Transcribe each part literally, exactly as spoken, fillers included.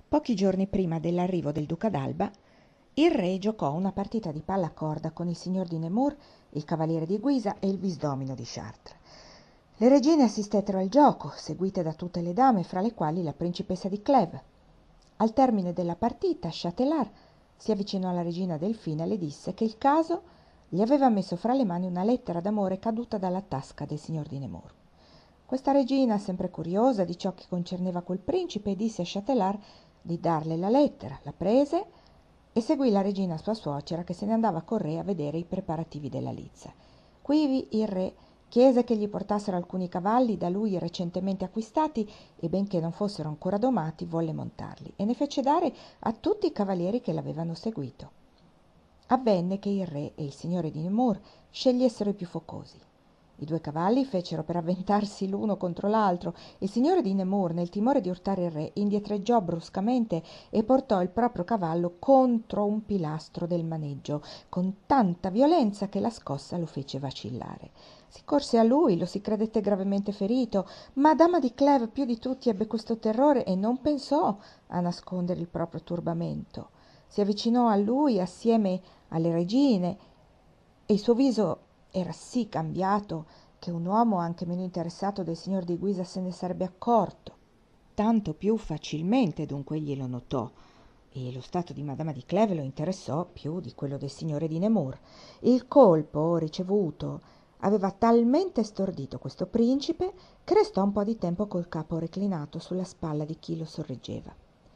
Pochi giorni prima dell'arrivo del duca d'Alba, il re giocò una partita di palla a corda con il signor di Nemours, il cavaliere di Guisa e il visdomino di Chartres. Le regine assistettero al gioco, seguite da tutte le dame, fra le quali la principessa di Clèves. Al termine della partita, Châtelart si avvicinò alla regina Delfina e le disse che il caso gli aveva messo fra le mani una lettera d'amore caduta dalla tasca del signor di Nemours. Questa regina, sempre curiosa di ciò che concerneva quel principe, disse a Châtelart di darle la lettera. La prese e seguì la regina sua suocera, che se ne andava con re a vedere i preparativi della lizza. Quivi il re chiese che gli portassero alcuni cavalli da lui recentemente acquistati e, benché non fossero ancora domati, volle montarli e ne fece dare a tutti i cavalieri che l'avevano seguito. Avvenne che il re e il signore di Nemours scegliessero i più focosi. I due cavalli fecero per avventarsi l'uno contro l'altro. Il signore di Nemours, nel timore di urtare il re, indietreggiò bruscamente e portò il proprio cavallo contro un pilastro del maneggio con tanta violenza che la scossa lo fece vacillare. Si corse a lui, lo si credette gravemente ferito, ma Dama di Clèves più di tutti ebbe questo terrore e non pensò a nascondere il proprio turbamento. Si avvicinò a lui assieme alle regine e il suo viso era sì cambiato che un uomo anche meno interessato del signor di Guisa se ne sarebbe accorto. Tanto più facilmente dunque egli lo notò, e lo stato di Madama di Clèves lo interessò più di quello del signore di Nemours. Il colpo ricevuto aveva talmente stordito questo principe che restò un po' di tempo col capo reclinato sulla spalla di chi lo sorreggeva.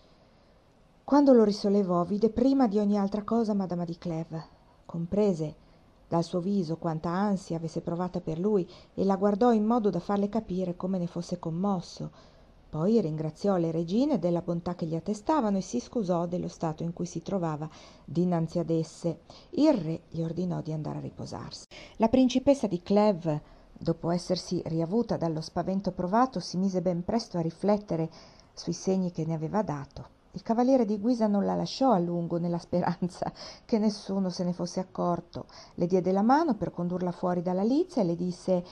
Quando lo risollevò, vide prima di ogni altra cosa Madama di Clèves. Comprese dal suo viso quanta ansia avesse provata per lui e la guardò in modo da farle capire come ne fosse commosso. Poi ringraziò le regine della bontà che gli attestavano e si scusò dello stato in cui si trovava dinanzi ad esse. Il re gli ordinò di andare a riposarsi. La principessa di Clèves, dopo essersi riavuta dallo spavento provato, si mise ben presto a riflettere sui segni che ne aveva dato. Il cavaliere di Guisa non la lasciò a lungo nella speranza che nessuno se ne fosse accorto. Le diede la mano per condurla fuori dalla lizza e le disse: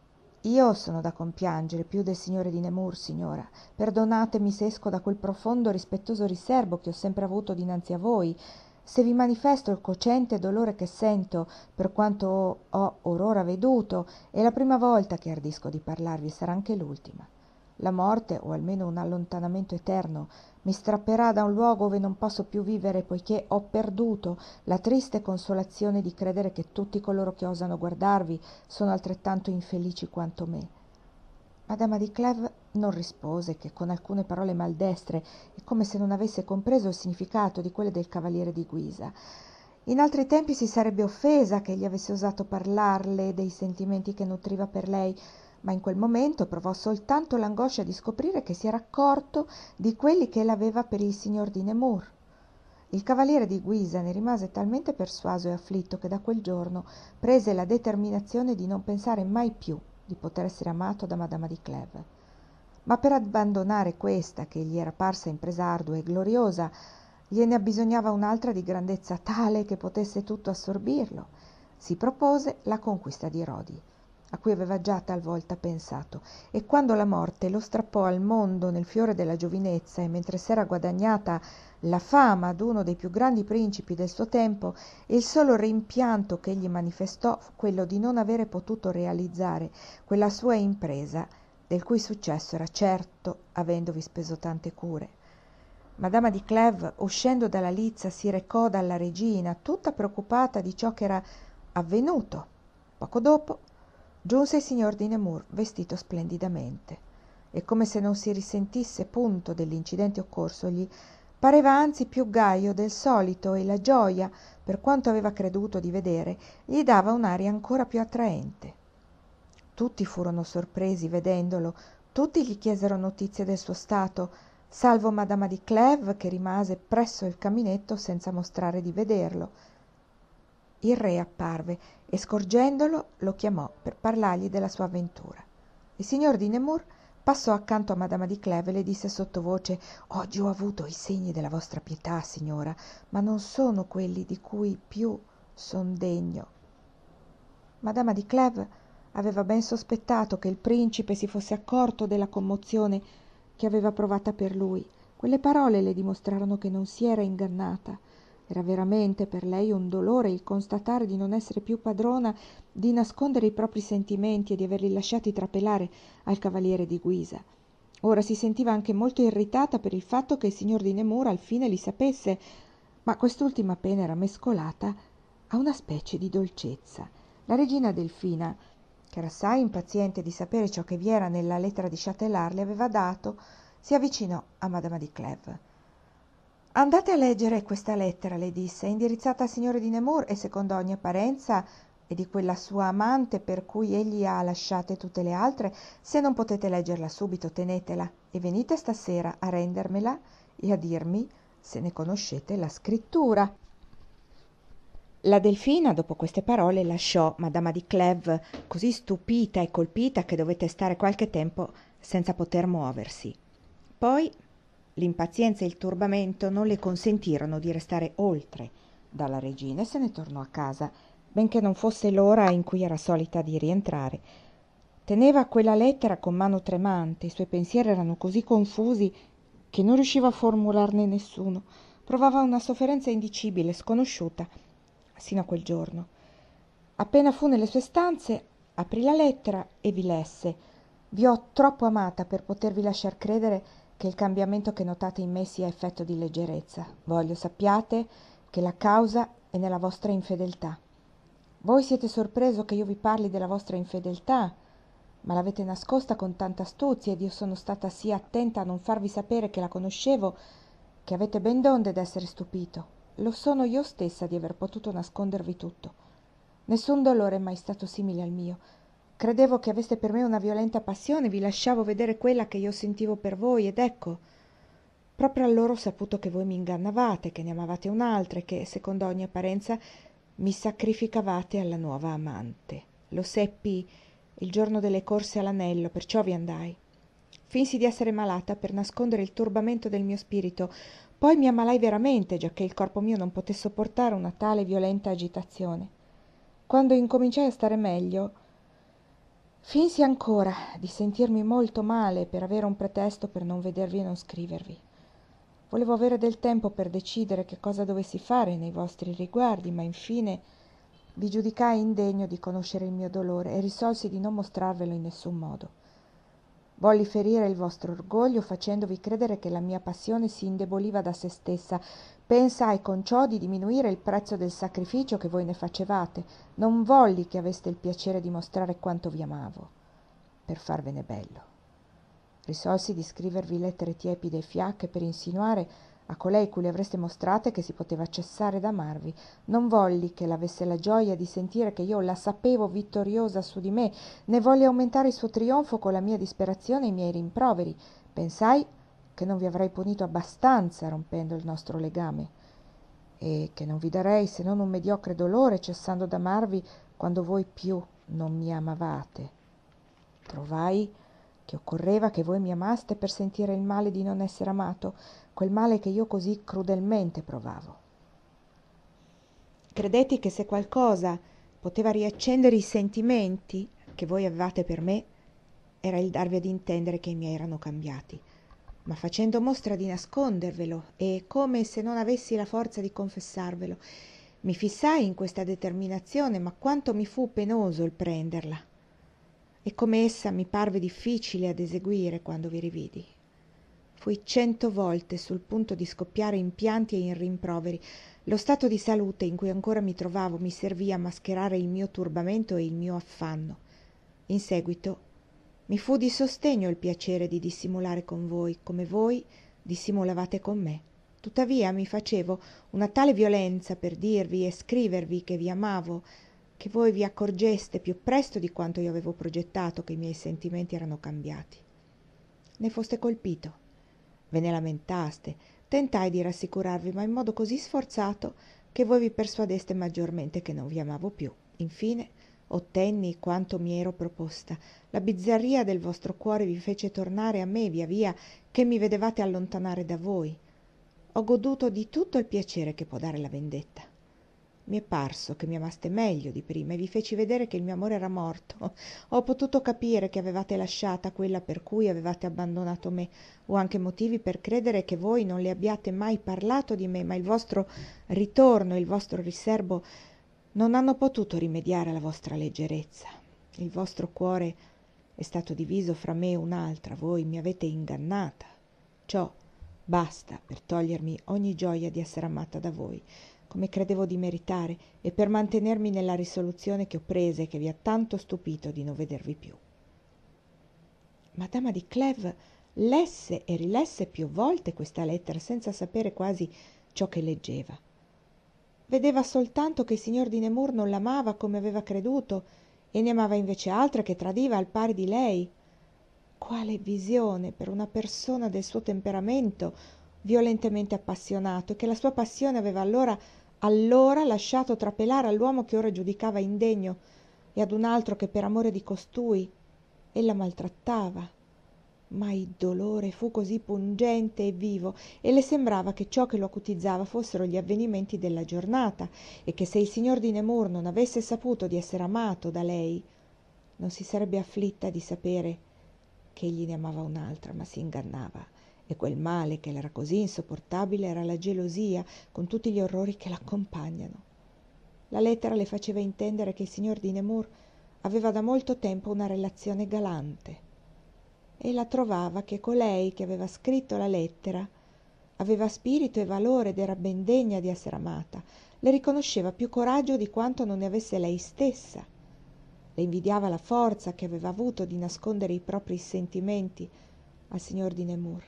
«Io sono da compiangere più del signore di Nemours, signora. Perdonatemi se esco da quel profondo e rispettoso riserbo che ho sempre avuto dinanzi a voi. Se vi manifesto il cocente dolore che sento per quanto ho or ora veduto, è la prima volta che ardisco di parlarvi e sarà anche l'ultima. La morte, o almeno un allontanamento eterno, mi strapperà da un luogo ove non posso più vivere, poiché ho perduto la triste consolazione di credere che tutti coloro che osano guardarvi sono altrettanto infelici quanto me». Madama di Clèves non rispose che con alcune parole maldestre e come se non avesse compreso il significato di quelle del cavaliere di Guisa. In altri tempi si sarebbe offesa che egli avesse osato parlarle dei sentimenti che nutriva per lei, ma in quel momento provò soltanto l'angoscia di scoprire che si era accorto di quelli che ella aveva per il signor di Nemours. Il cavaliere di Guisa ne rimase talmente persuaso e afflitto che da quel giorno prese la determinazione di non pensare mai più di poter essere amato da Madama di Clèves. Ma per abbandonare questa, che gli era parsa impresa ardua e gloriosa, gliene abbisognava un'altra di grandezza tale che potesse tutto assorbirlo. Si propose la conquista di Rodi, a cui aveva già talvolta pensato, e quando la morte lo strappò al mondo nel fiore della giovinezza e mentre s'era guadagnata la fama d'uno dei più grandi principi del suo tempo, il solo rimpianto che egli manifestò fu quello di non avere potuto realizzare quella sua impresa, del cui successo era certo, avendovi speso tante cure. Madama di Clèves, uscendo dalla lizza, si recò dalla regina, tutta preoccupata di ciò che era avvenuto. Poco dopo giunse il signor di Nemours vestito splendidamente e, come se non si risentisse punto dell'incidente occorsogli, pareva anzi più gaio del solito, e la gioia, per quanto aveva creduto di vedere, gli dava un'aria ancora più attraente. Tutti furono sorpresi vedendolo, tutti gli chiesero notizie del suo stato, salvo Madama di Clèves, che rimase presso il caminetto senza mostrare di vederlo. Il re apparve e, scorgendolo, lo chiamò per parlargli della sua avventura. Il signor di Nemours passò accanto a Madama di Clèves e le disse sottovoce: «Oggi ho avuto i segni della vostra pietà, signora, ma non sono quelli di cui più son degno». Madama di Clèves aveva ben sospettato che il principe si fosse accorto della commozione che aveva provata per lui. Quelle parole le dimostrarono che non si era ingannata. Era veramente per lei un dolore il constatare di non essere più padrona, di nascondere i propri sentimenti e di averli lasciati trapelare al cavaliere di Guisa. Ora si sentiva anche molto irritata per il fatto che il signor di Nemours al fine li sapesse, ma quest'ultima pena era mescolata a una specie di dolcezza. La regina Delfina, che era assai impaziente di sapere ciò che vi era nella lettera di Châtelart, le aveva dato, si avvicinò a Madama di Clèves. «Andate a leggere questa lettera», le disse, «è indirizzata al signore di Nemours e secondo ogni apparenza è di quella sua amante per cui egli ha lasciate tutte le altre. Se non potete leggerla subito, tenetela e venite stasera a rendermela e a dirmi se ne conoscete la scrittura». La Delfina, dopo queste parole, lasciò Madama di Clèves così stupita e colpita che dovette stare qualche tempo senza poter muoversi. Poi l'impazienza e il turbamento non le consentirono di restare oltre dalla regina e se ne tornò a casa, benché non fosse l'ora in cui era solita di rientrare. Teneva quella lettera con mano tremante, i suoi pensieri erano così confusi che non riusciva a formularne nessuno. Provava una sofferenza indicibile, sconosciuta, sino a quel giorno. Appena fu nelle sue stanze, aprì la lettera e vi lesse. «Vi ho troppo amata per potervi lasciar credere che il cambiamento che notate in me sia effetto di leggerezza. Voglio sappiate che la causa è nella vostra infedeltà. Voi siete sorpreso che io vi parli della vostra infedeltà, ma l'avete nascosta con tanta astuzia ed io sono stata sì attenta a non farvi sapere che la conoscevo, che avete ben donde d'essere stupito. Lo sono io stessa di aver potuto nascondervi tutto. Nessun dolore è mai stato simile al mio. Credevo che aveste per me una violenta passione, vi lasciavo vedere quella che io sentivo per voi, ed ecco, proprio allora ho saputo che voi mi ingannavate, che ne amavate un'altra e che, secondo ogni apparenza, mi sacrificavate alla nuova amante. Lo seppi il giorno delle corse all'anello, perciò vi andai. Finsi di essere malata per nascondere il turbamento del mio spirito, poi mi ammalai veramente, giacché il corpo mio non poté sopportare una tale violenta agitazione. Quando incominciai a stare meglio, finsi ancora di sentirmi molto male per avere un pretesto per non vedervi e non scrivervi. Volevo avere del tempo per decidere che cosa dovessi fare nei vostri riguardi, ma infine vi giudicai indegno di conoscere il mio dolore e risolsi di non mostrarvelo in nessun modo. Volli ferire il vostro orgoglio facendovi credere che la mia passione si indeboliva da se stessa. Pensai con ciò di diminuire il prezzo del sacrificio che voi ne facevate. Non volli che aveste il piacere di mostrare quanto vi amavo, per farvene bello. Risolsi di scrivervi lettere tiepide e fiacche per insinuare a colei cui le avreste mostrate che si poteva cessare d'amarvi. Non volli che l'avesse la gioia di sentire che io la sapevo vittoriosa su di me, né volli aumentare il suo trionfo con la mia disperazione e i miei rimproveri. Pensai che non vi avrei punito abbastanza rompendo il nostro legame e che non vi darei se non un mediocre dolore cessando d'amarvi quando voi più non mi amavate. Trovai che occorreva che voi mi amaste per sentire il male di non essere amato, quel male che io così crudelmente provavo. Credetti che se qualcosa poteva riaccendere i sentimenti che voi avevate per me, era il darvi ad intendere che i miei erano cambiati, ma facendo mostra di nascondervelo e come se non avessi la forza di confessarvelo, mi fissai in questa determinazione, ma quanto mi fu penoso il prenderla, e come essa mi parve difficile ad eseguire quando vi rividi. Fui cento volte sul punto di scoppiare in pianti e in rimproveri. Lo stato di salute in cui ancora mi trovavo mi servì a mascherare il mio turbamento e il mio affanno. In seguito mi fu di sostegno il piacere di dissimulare con voi, come voi dissimulavate con me. Tuttavia mi facevo una tale violenza per dirvi e scrivervi che vi amavo, che voi vi accorgeste più presto di quanto io avevo progettato che i miei sentimenti erano cambiati. Ne foste colpito, ve ne lamentaste, tentai di rassicurarvi, ma in modo così sforzato che voi vi persuadeste maggiormente che non vi amavo più. Infine ottenni quanto mi ero proposta. La bizzarria del vostro cuore vi fece tornare a me via via che mi vedevate allontanare da voi. Ho goduto di tutto il piacere che può dare la vendetta. Mi è parso che mi amaste meglio di prima e vi feci vedere che il mio amore era morto. Ho potuto capire che avevate lasciata quella per cui avevate abbandonato me. Ho anche motivi per credere che voi non le abbiate mai parlato di me, ma il vostro ritorno e il vostro riserbo non hanno potuto rimediare alla vostra leggerezza. Il vostro cuore è stato diviso fra me e un'altra, voi mi avete ingannata. Ciò basta per togliermi ogni gioia di essere amata da voi, come credevo di meritare, e per mantenermi nella risoluzione che ho presa e che vi ha tanto stupito di non vedervi più. Madama di Clèves lesse e rilesse più volte questa lettera senza sapere quasi ciò che leggeva. Vedeva soltanto che il signor di Nemours non l'amava come aveva creduto e ne amava invece altre che tradiva al pari di lei. Quale visione per una persona del suo temperamento, violentemente appassionato, e che la sua passione aveva allora allora lasciato trapelare all'uomo che ora giudicava indegno e ad un altro che per amore di costui ella maltrattava. Ma il dolore fu così pungente e vivo e le sembrava che ciò che lo acutizzava fossero gli avvenimenti della giornata e che se il signor di Nemours non avesse saputo di essere amato da lei non si sarebbe afflitta di sapere che egli ne amava un'altra, ma si ingannava, e quel male che le era così insopportabile era la gelosia con tutti gli orrori che l'accompagnano. La lettera le faceva intendere che il signor di Nemours aveva da molto tempo una relazione galante. Ella trovava che colei che aveva scritto la lettera aveva spirito e valore ed era ben degna di essere amata. Le riconosceva più coraggio di quanto non ne avesse lei stessa. Le invidiava la forza che aveva avuto di nascondere i propri sentimenti al signor di Nemours.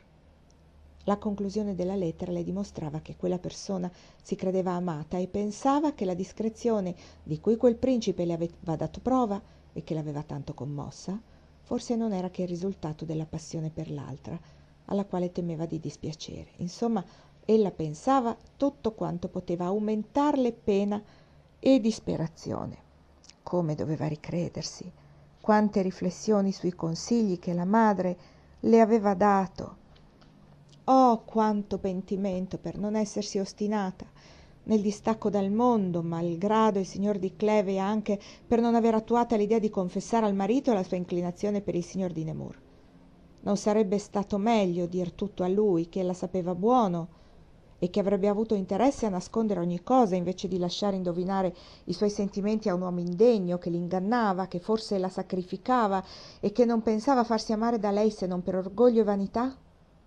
La conclusione della lettera le dimostrava che quella persona si credeva amata e pensava che la discrezione di cui quel principe le aveva dato prova e che l'aveva tanto commossa forse non era che il risultato della passione per l'altra, alla quale temeva di dispiacere. Insomma, ella pensava tutto quanto poteva aumentarle pena e disperazione. Come doveva ricredersi, quante riflessioni sui consigli che la madre le aveva dato. Oh, quanto pentimento per non essersi ostinata nel distacco dal mondo, malgrado il signor di Clèves, e anche per non aver attuata l'idea di confessare al marito la sua inclinazione per il signor di Nemours. Non sarebbe stato meglio dir tutto a lui, che ella sapeva buono e che avrebbe avuto interesse a nascondere ogni cosa, invece di lasciare indovinare i suoi sentimenti a un uomo indegno che l'ingannava, che forse la sacrificava e che non pensava farsi amare da lei se non per orgoglio e vanità?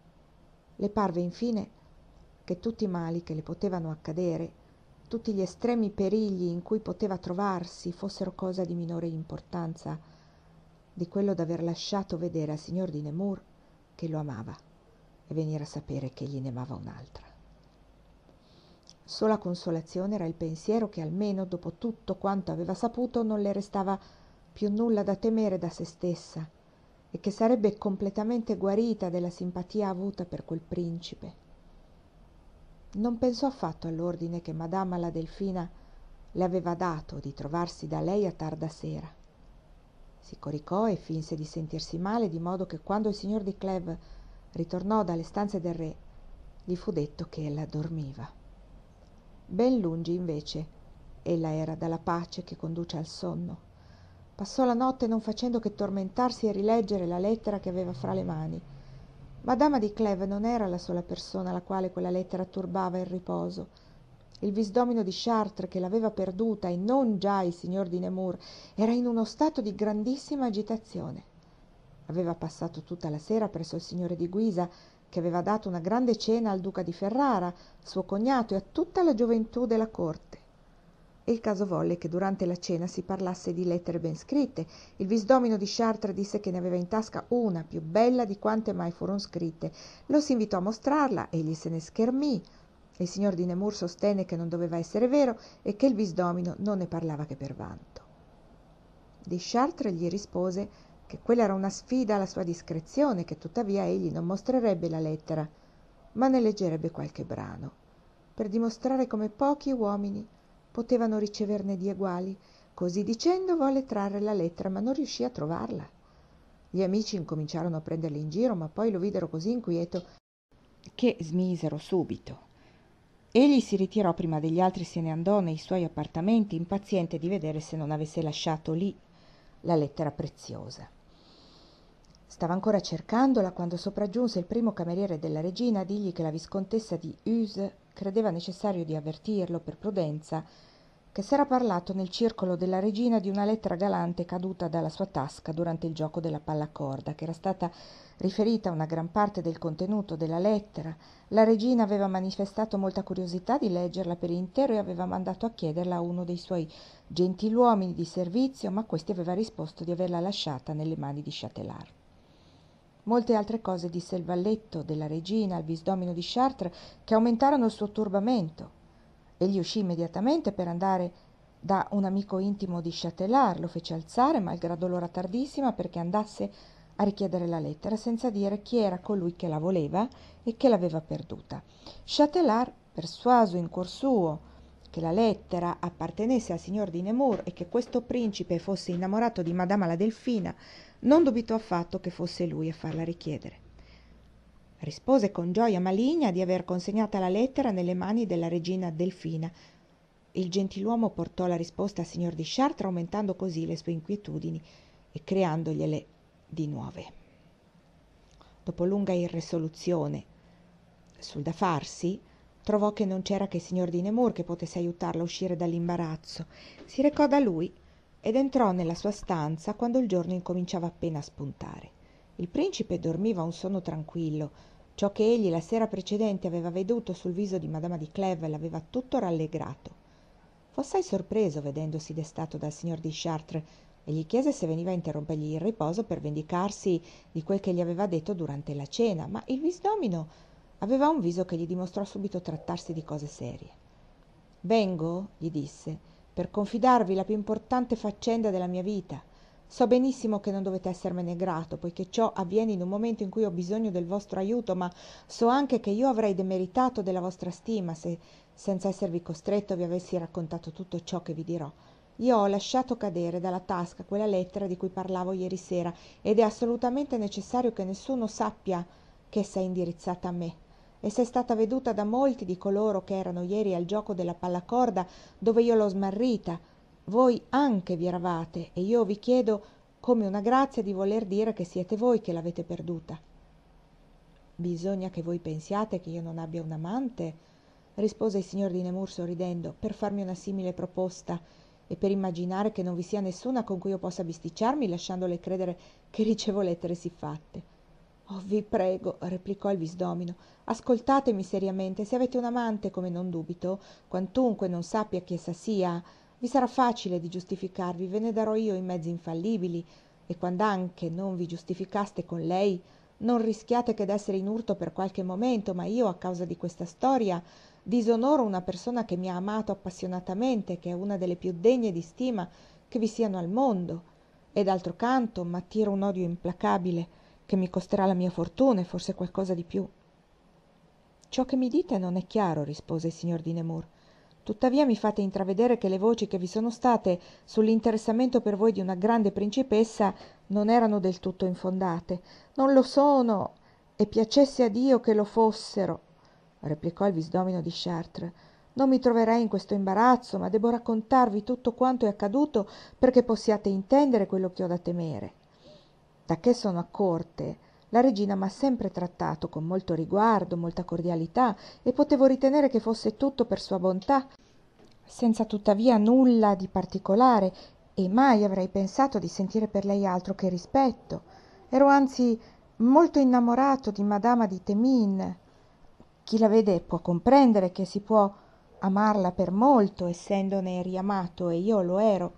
Le parve infine che tutti i mali che le potevano accadere, tutti gli estremi perigli in cui poteva trovarsi, fossero cosa di minore importanza di quello d'aver lasciato vedere al signor di Nemours che lo amava e venire a sapere che egli ne amava un'altra. Sola consolazione era il pensiero che almeno dopo tutto quanto aveva saputo non le restava più nulla da temere da se stessa e che sarebbe completamente guarita della simpatia avuta per quel principe. Non pensò affatto all'ordine che madama la Delfina le aveva dato di trovarsi da lei a tarda sera. Si coricò e finse di sentirsi male, di modo che quando il signor di Clèves ritornò dalle stanze del re gli fu detto che ella dormiva. Ben lungi invece ella era dalla pace che conduce al sonno. Passò la notte non facendo che tormentarsi e rileggere la lettera che aveva fra le mani. Madama di Clèves non era la sola persona alla quale quella lettera turbava il riposo. Il visdomino di Chartres, che l'aveva perduta, e non già il signor di Nemours, era in uno stato di grandissima agitazione. Aveva passato tutta la sera presso il signore di Guisa, che aveva dato una grande cena al duca di Ferrara, suo cognato, e a tutta la gioventù della corte. E il caso volle che durante la cena si parlasse di lettere ben scritte. Il visdomino di Chartres disse che ne aveva in tasca una più bella di quante mai furono scritte. Lo si invitò a mostrarla, egli se ne schermì. Il signor di Nemours sostenne che non doveva essere vero e che il visdomino non ne parlava che per vanto. Di Chartres gli rispose che quella era una sfida alla sua discrezione, che tuttavia egli non mostrerebbe la lettera, ma ne leggerebbe qualche brano, per dimostrare come pochi uomini potevano riceverne di eguali. Così dicendo volle trarre la lettera, ma non riuscì a trovarla. Gli amici incominciarono a prenderli in giro, ma poi lo videro così inquieto che smisero subito. Egli si ritirò prima degli altri, se ne andò nei suoi appartamenti, impaziente di vedere se non avesse lasciato lì la lettera preziosa. Stava ancora cercandola quando sopraggiunse il primo cameriere della regina a dirgli che la viscontessa di Uzes credeva necessario di avvertirlo, per prudenza, che s'era parlato nel circolo della regina di una lettera galante caduta dalla sua tasca durante il gioco della pallacorda, che era stata riferita una gran parte del contenuto della lettera. La regina aveva manifestato molta curiosità di leggerla per intero e aveva mandato a chiederla a uno dei suoi gentiluomini di servizio, ma questi aveva risposto di averla lasciata nelle mani di Châtelart. Molte altre cose disse il valletto della regina al visdomino di Chartres, che aumentarono il suo turbamento. Egli uscì immediatamente per andare da un amico intimo di Châtelart, lo fece alzare, malgrado l'ora tardissima, perché andasse a richiedere la lettera, senza dire chi era colui che la voleva e che l'aveva perduta. Châtelart, persuaso in cuor suo che la lettera appartenesse al signor di Nemours e che questo principe fosse innamorato di Madama la Delfina, non dubitò affatto che fosse lui a farla richiedere. Rispose con gioia maligna di aver consegnata la lettera nelle mani della regina Delfina. Il gentiluomo portò la risposta al signor di Chartres, aumentando così le sue inquietudini e creandogliele di nuove. Dopo lunga irresoluzione sul da farsi, trovò che non c'era che il signor di Nemours che potesse aiutarla a uscire dall'imbarazzo. Si recò da lui ed entrò nella sua stanza quando il giorno incominciava appena a spuntare. Il principe dormiva un sonno tranquillo. Ciò che egli la sera precedente aveva veduto sul viso di Madama di Clèves l'aveva tutto rallegrato. Fu assai sorpreso vedendosi destato dal signor di Chartres e gli chiese se veniva a interrompergli il riposo per vendicarsi di quel che gli aveva detto durante la cena, ma il visdomino aveva un viso che gli dimostrò subito trattarsi di cose serie. «Vengo», gli disse, «per confidarvi la più importante faccenda della mia vita. So benissimo che non dovete essermene grato, poiché ciò avviene in un momento in cui ho bisogno del vostro aiuto, ma so anche che io avrei demeritato della vostra stima se, senza esservi costretto, vi avessi raccontato tutto ciò che vi dirò. Io ho lasciato cadere dalla tasca quella lettera di cui parlavo ieri sera ed è assolutamente necessario che nessuno sappia che essa è indirizzata a me. Essa è stata veduta da molti di coloro che erano ieri al gioco della pallacorda, dove io l'ho smarrita. Voi anche vi eravate e io vi chiedo come una grazia di voler dire che siete voi che l'avete perduta». «Bisogna che voi pensiate che io non abbia un amante», rispose il signor di Nemours sorridendo, «per farmi una simile proposta e per immaginare che non vi sia nessuna con cui io possa bisticciarmi, lasciandole credere che ricevo lettere siffatte». «Oh, vi prego», replicò il visdomino, «ascoltatemi seriamente. Se avete un amante, come non dubito, quantunque non sappia chi essa sia, vi sarà facile di giustificarvi, ve ne darò io i mezzi infallibili, e quand'anche non vi giustificaste con lei, non rischiate che d'essere in urto per qualche momento, ma io, a causa di questa storia, disonoro una persona che mi ha amato appassionatamente, che è una delle più degne di stima che vi siano al mondo, e d'altro canto m'attira un odio implacabile che mi costerà la mia fortuna e forse qualcosa di più». «Ciò che mi dite non è chiaro», rispose il signor di Nemours. «Tuttavia mi fate intravedere che le voci che vi sono state sull'interessamento per voi di una grande principessa non erano del tutto infondate». «Non lo sono, e piacesse a Dio che lo fossero», replicò il visdomino di Chartres. «Non mi troverei in questo imbarazzo, ma debbo raccontarvi tutto quanto è accaduto perché possiate intendere quello che ho da temere. Da che sono a corte, la regina m'ha sempre trattato con molto riguardo, molta cordialità, e potevo ritenere che fosse tutto per sua bontà, senza tuttavia nulla di particolare, e mai avrei pensato di sentire per lei altro che rispetto. Ero anzi molto innamorato di Madama di Themines. Chi la vede può comprendere che si può amarla per molto, essendone riamato, e io lo ero.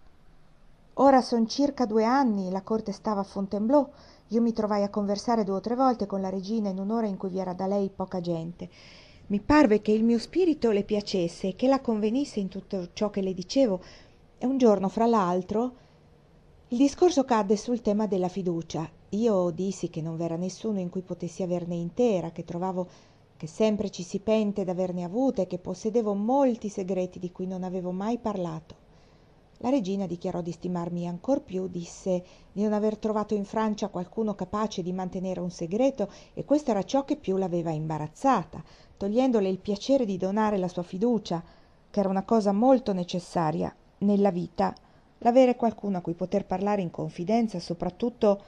Ora son circa due anni, la corte stava a Fontainebleau. Io mi trovai a conversare due o tre volte con la regina in un'ora in cui vi era da lei poca gente. Mi parve che il mio spirito le piacesse e che la convenisse in tutto ciò che le dicevo, e un giorno, fra l'altro, il discorso cadde sul tema della fiducia. Io dissi che non v'era nessuno in cui potessi averne intera, che trovavo che sempre ci si pente d'averne avuta e che possedevo molti segreti di cui non avevo mai parlato. La regina dichiarò di stimarmi ancor più, disse di non aver trovato in Francia qualcuno capace di mantenere un segreto, e questo era ciò che più l'aveva imbarazzata, togliendole il piacere di donare la sua fiducia, che era una cosa molto necessaria nella vita, l'avere qualcuno a cui poter parlare in confidenza, soprattutto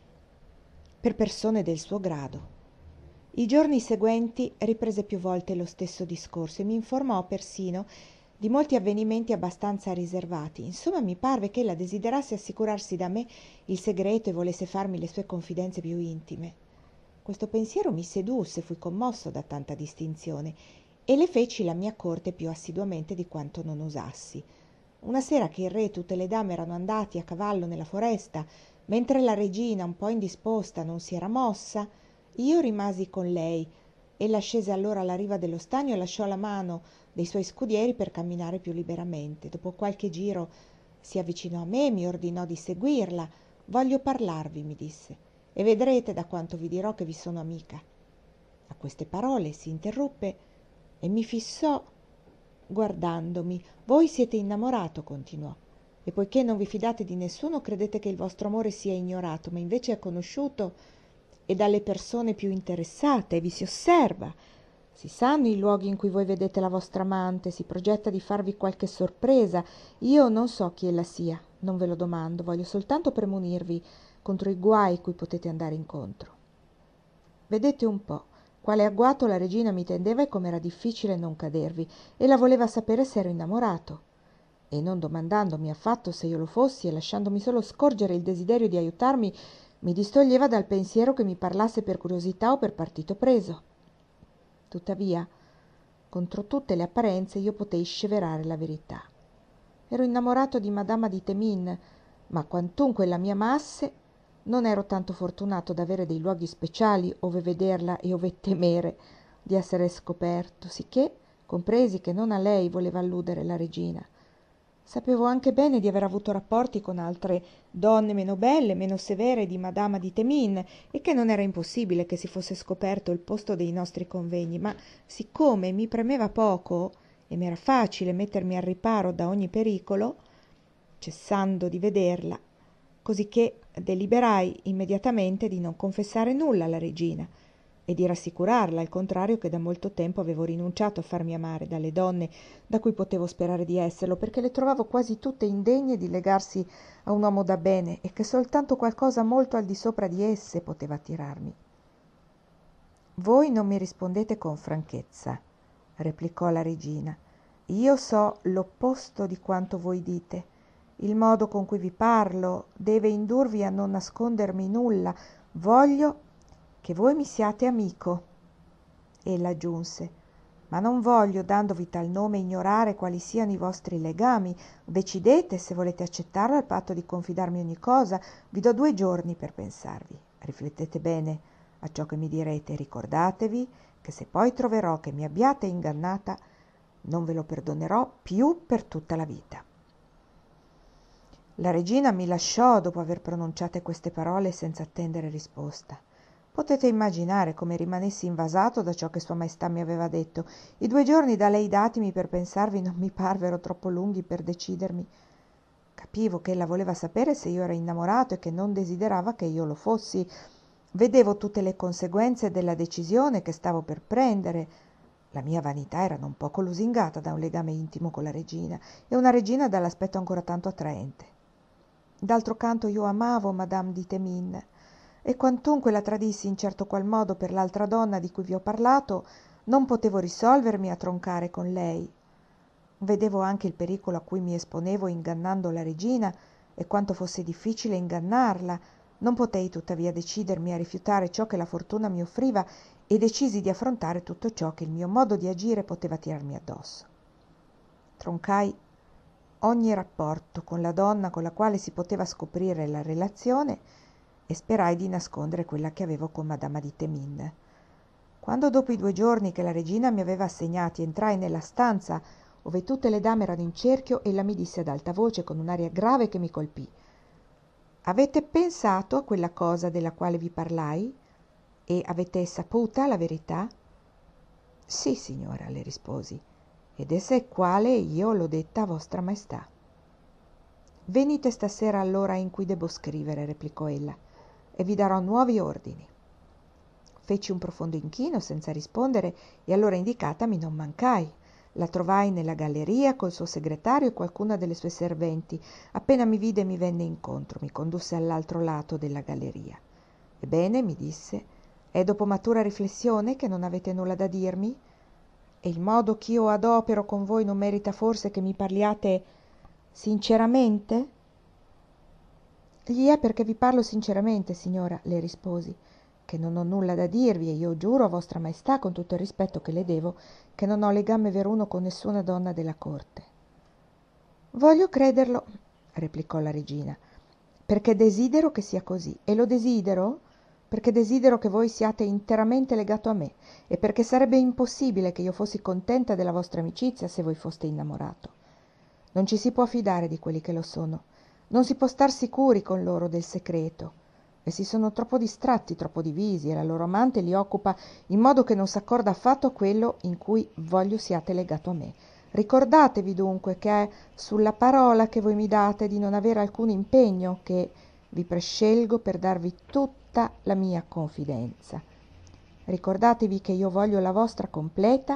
per persone del suo grado. I giorni seguenti riprese più volte lo stesso discorso e mi informò persino di molti avvenimenti abbastanza riservati. Insomma, mi parve che ella desiderasse assicurarsi da me il segreto e volesse farmi le sue confidenze più intime. Questo pensiero mi sedusse, fui commosso da tanta distinzione e le feci la mia corte più assiduamente di quanto non osassi. Una sera che il re e tutte le dame erano andati a cavallo nella foresta, mentre la regina, un po' indisposta, non si era mossa, io rimasi con lei. Ella scese allora alla riva dello stagno e lasciò la mano dei suoi scudieri per camminare più liberamente. Dopo qualche giro si avvicinò a me e mi ordinò di seguirla. «Voglio parlarvi», mi disse, «e vedrete da quanto vi dirò che vi sono amica». A queste parole si interruppe e mi fissò guardandomi. «Voi siete innamorato», continuò, «e poiché non vi fidate di nessuno credete che il vostro amore sia ignorato, ma invece è conosciuto e dalle persone più interessate, vi si osserva, si sanno i luoghi in cui voi vedete la vostra amante, si progetta di farvi qualche sorpresa. Io non so chi ella sia, non ve lo domando, voglio soltanto premunirvi contro i guai cui potete andare incontro. Vedete un po' quale agguato la regina mi tendeva e com'era difficile non cadervi. Ella voleva sapere se ero innamorato, e non domandandomi affatto se io lo fossi e lasciandomi solo scorgere il desiderio di aiutarmi, mi distoglieva dal pensiero che mi parlasse per curiosità o per partito preso. Tuttavia, contro tutte le apparenze, io potei sceverare la verità. Ero innamorato di Madama di Temin, ma quantunque la mia amasse, non ero tanto fortunato da avere dei luoghi speciali ove vederla e ove temere di essere scoperto, sicché compresi che non a lei voleva alludere la regina. Sapevo anche bene di aver avuto rapporti con altre donne meno belle, meno severe di Madama di Temin, e che non era impossibile che si fosse scoperto il posto dei nostri convegni, ma siccome mi premeva poco e m'era facile mettermi al riparo da ogni pericolo, cessando di vederla, cosicché deliberai immediatamente di non confessare nulla alla regina e di rassicurarla, al contrario che da molto tempo avevo rinunciato a farmi amare dalle donne da cui potevo sperare di esserlo, perché le trovavo quasi tutte indegne di legarsi a un uomo da bene e che soltanto qualcosa molto al di sopra di esse poteva attirarmi. «Voi non mi rispondete con franchezza», replicò la regina. «Io so l'opposto di quanto voi dite. Il modo con cui vi parlo deve indurvi a non nascondermi nulla. Voglio che voi mi siate amico». Ella aggiunse: «Ma non voglio, dandovi tal nome, ignorare quali siano i vostri legami. Decidete se volete accettarlo al patto di confidarmi ogni cosa. Vi do due giorni per pensarvi. Riflettete bene a ciò che mi direte e ricordatevi che se poi troverò che mi abbiate ingannata, non ve lo perdonerò più per tutta la vita». La regina mi lasciò dopo aver pronunciate queste parole senza attendere risposta. Potete immaginare come rimanessi invasato da ciò che Sua Maestà mi aveva detto. I due giorni da lei datimi per pensarvi non mi parvero troppo lunghi per decidermi. Capivo che ella voleva sapere se io ero innamorato e che non desiderava che io lo fossi. Vedevo tutte le conseguenze della decisione che stavo per prendere. La mia vanità era non poco lusingata da un legame intimo con la regina, e una regina dall'aspetto ancora tanto attraente. D'altro canto io amavo Madame di Temin, e quantunque la tradissi in certo qual modo per l'altra donna di cui vi ho parlato, non potevo risolvermi a troncare con lei. Vedevo anche il pericolo a cui mi esponevo ingannando la regina e quanto fosse difficile ingannarla. Non potei tuttavia decidermi a rifiutare ciò che la fortuna mi offriva e decisi di affrontare tutto ciò che il mio modo di agire poteva tirarmi addosso. Troncai ogni rapporto con la donna con la quale si poteva scoprire la relazione e sperai di nascondere quella che avevo con Madama di Temin. Quando dopo i due giorni che la regina mi aveva assegnati entrai nella stanza ove tutte le dame erano in cerchio, ella mi disse ad alta voce con un'aria grave che mi colpì: «Avete pensato a quella cosa della quale vi parlai? E avete saputa la verità?» «Sì, signora», le risposi, «ed essa è quale io l'ho detta a vostra maestà». Venite stasera all'ora in cui debbo scrivere, replicò ella, e vi darò nuovi ordini. Feci un profondo inchino senza rispondere e all'ora indicata mi non mancai. La trovai nella galleria col suo segretario e qualcuna delle sue serventi. Appena mi vide mi venne incontro, mi condusse all'altro lato della galleria. Ebbene, mi disse, è dopo matura riflessione che non avete nulla da dirmi? E il modo ch'io adopero con voi non merita forse che mi parliate sinceramente? Gli è perché vi parlo sinceramente, signora, le risposi, che non ho nulla da dirvi e io giuro a vostra maestà, con tutto il rispetto che le devo, che non ho legame veruno con nessuna donna della corte. Voglio crederlo, replicò la regina, perché desidero che sia così, e lo desidero perché desidero che voi siate interamente legato a me e perché sarebbe impossibile che io fossi contenta della vostra amicizia se voi foste innamorato. Non ci si può fidare di quelli che lo sono, non si può star sicuri con loro del segreto. Essi sono troppo distratti, troppo divisi e la loro amante li occupa in modo che non s'accorda affatto a quello in cui voglio siate legato a me. Ricordatevi dunque che è sulla parola che voi mi date di non avere alcun impegno che vi prescelgo per darvi tutta la mia confidenza. Ricordatevi che io voglio la vostra completa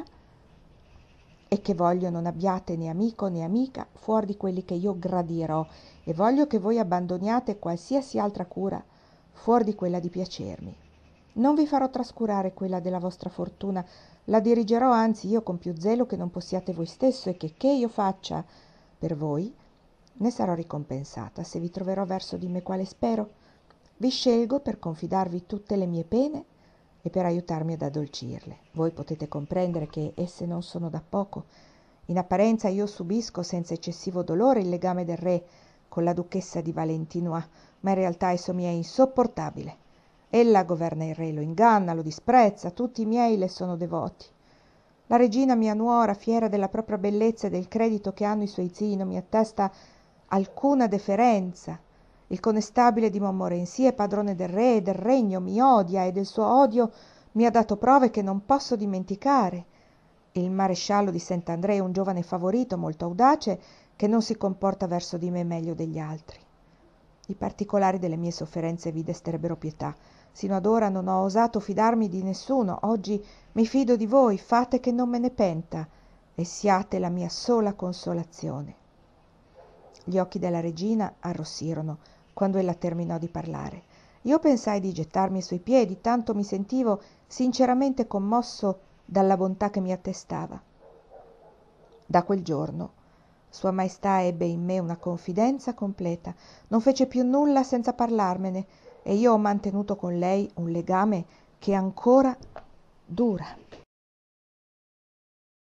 e che voglio non abbiate né amico né amica fuori di quelli che io gradirò e voglio che voi abbandoniate qualsiasi altra cura fuori di quella di piacermi. Non vi farò trascurare quella della vostra fortuna, la dirigerò anzi io con più zelo che non possiate voi stesso e che che io faccia per voi ne sarò ricompensata se vi troverò verso di me quale spero. Vi scelgo per confidarvi tutte le mie pene e per aiutarmi ad addolcirle. Voi potete comprendere che esse non sono da poco. In apparenza io subisco senza eccessivo dolore il legame del re con la duchessa di Valentinois, ma in realtà esso mi è insopportabile. Ella governa il re, lo inganna, lo disprezza, tutti i miei le sono devoti. La regina mia nuora, fiera della propria bellezza e del credito che hanno i suoi zii, non mi attesta alcuna deferenza. Il conestabile di Montmorency è padrone del re e del regno, mi odia e del suo odio mi ha dato prove che non posso dimenticare. Il maresciallo di Saint-André è un giovane favorito, molto audace, che non si comporta verso di me meglio degli altri. I particolari delle mie sofferenze vi desterebbero pietà. Sino ad ora non ho osato fidarmi di nessuno, oggi mi fido di voi, fate che non me ne penta e siate la mia sola consolazione. Gli occhi della regina arrossirono quando ella terminò di parlare. Io pensai di gettarmi ai suoi piedi, tanto mi sentivo sinceramente commosso dalla bontà che mi attestava. Da quel giorno Sua Maestà ebbe in me una confidenza completa, non fece più nulla senza parlarmene e io ho mantenuto con lei un legame che ancora dura.